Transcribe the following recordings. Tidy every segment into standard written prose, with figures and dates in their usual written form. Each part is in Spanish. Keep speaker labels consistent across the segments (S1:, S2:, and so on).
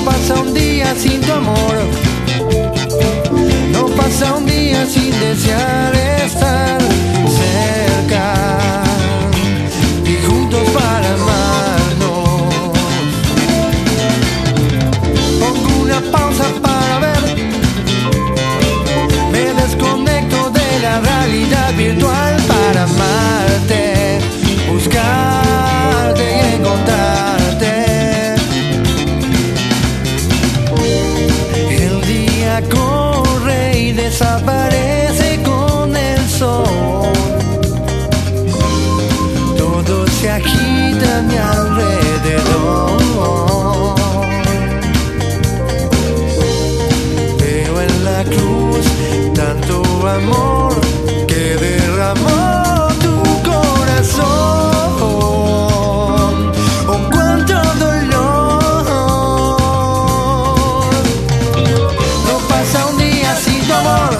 S1: pasa un día sin tu amor, no pasa un día sin desear estar cerca y juntos para amarnos. Pongo una pausa para ver, me desconecto de la realidad virtual para amarte, buscarte y encontrarte. El día corre y desaparece con el sol, todo se agita a mi alrededor. Veo en la cruz tanto amor que derramó tu corazón. Oh, cuánto dolor. No pasa un día sin tu amor,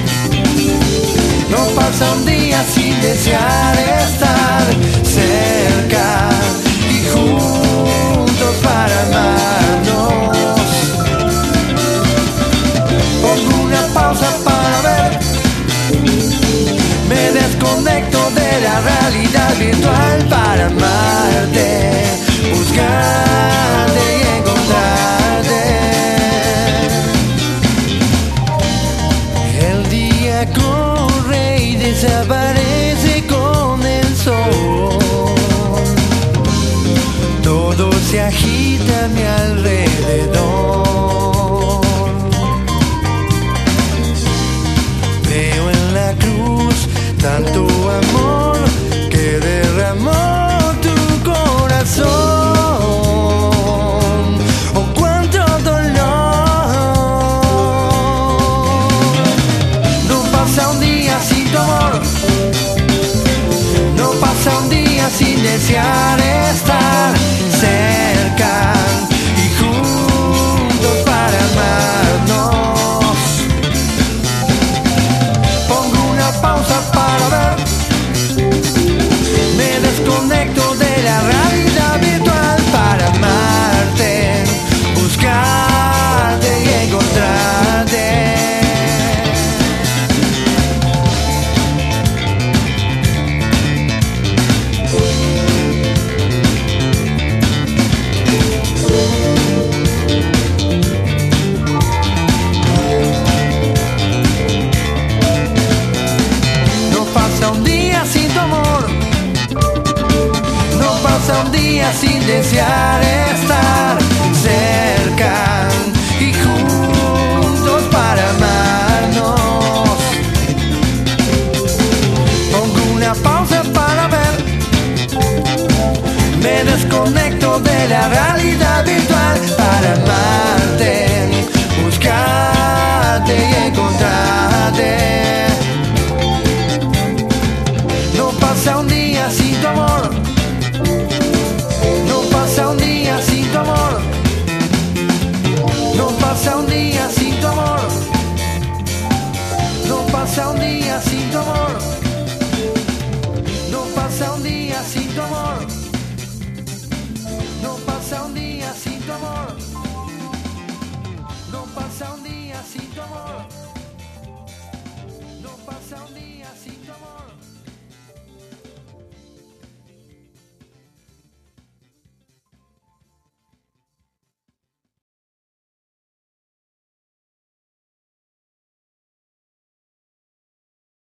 S1: no pasa un día sin desear estar cerca y juntos para amarnos. Pongo una pausa para ver, me desconecto de la realidad virtual para amarte, buscarte y encontrarte. El día corre y desaparece con el sol, todo se agita a mi alrededor.